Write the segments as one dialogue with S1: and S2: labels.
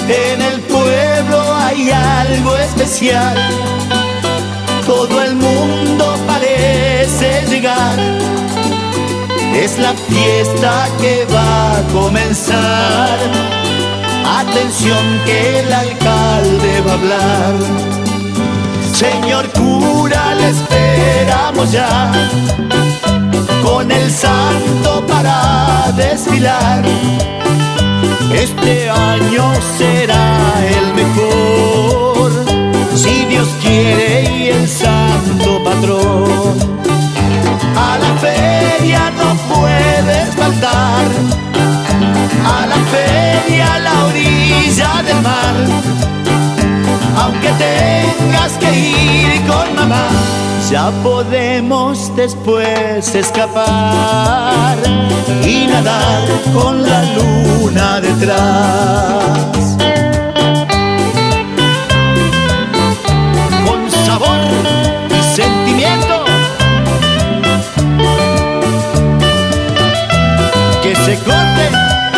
S1: En el pueblo hay algo especial, todo el mundo parece llegar. Es la fiesta que va a comenzar. Atención que el alcalde va a hablar. Señor cura, le esperamos ya, con el santo para desfilar. Este año será el mejor, si Dios quiere y el santo patrón. A la feria no puedes faltar, a la feria a la orilla del mar. Aunque tengas que ir con mamá, ya podemos después escapar y nadar con la luna detrás. Con sabor y sentimiento, que se corte.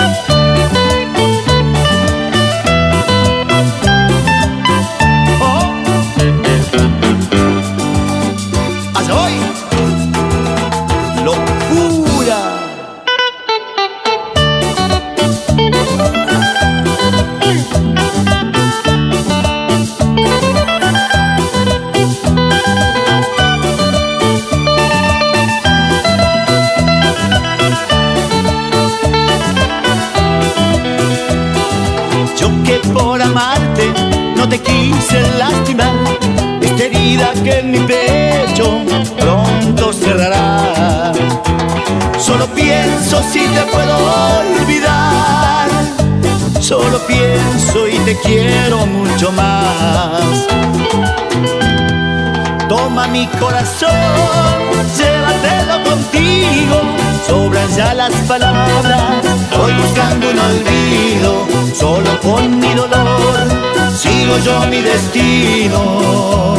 S1: Por amarte no te quise lastimar, esta herida que en mi pecho pronto cerrará. Solo pienso si te puedo olvidar, solo pienso y te quiero mucho más. Toma mi corazón, llévatelo contigo, sobran ya las palabras, voy buscando un olvido. Solo con mi dolor sigo yo mi destino.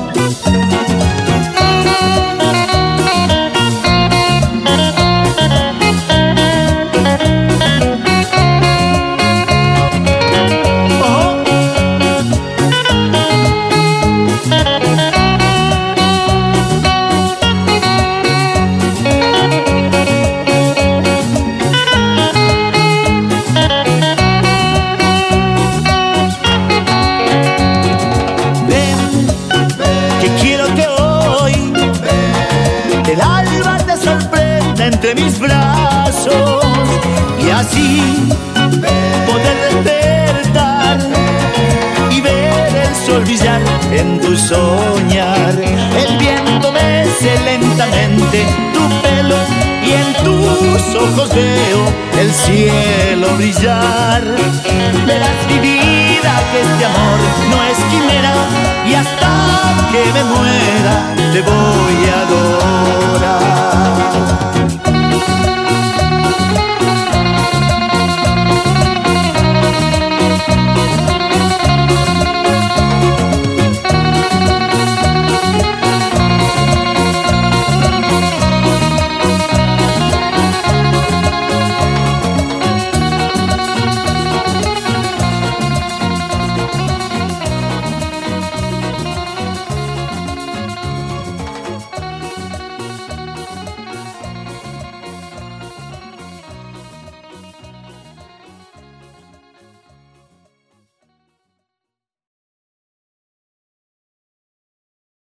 S1: El alba te sorprende entre mis brazos y así poder despertar y ver el sol brillar en tu soñar. El viento mece lentamente tu pelo y en tus ojos veo el cielo brillar. Verás mi vida que este amor no es quimera y hasta que me muera te voy a adorar.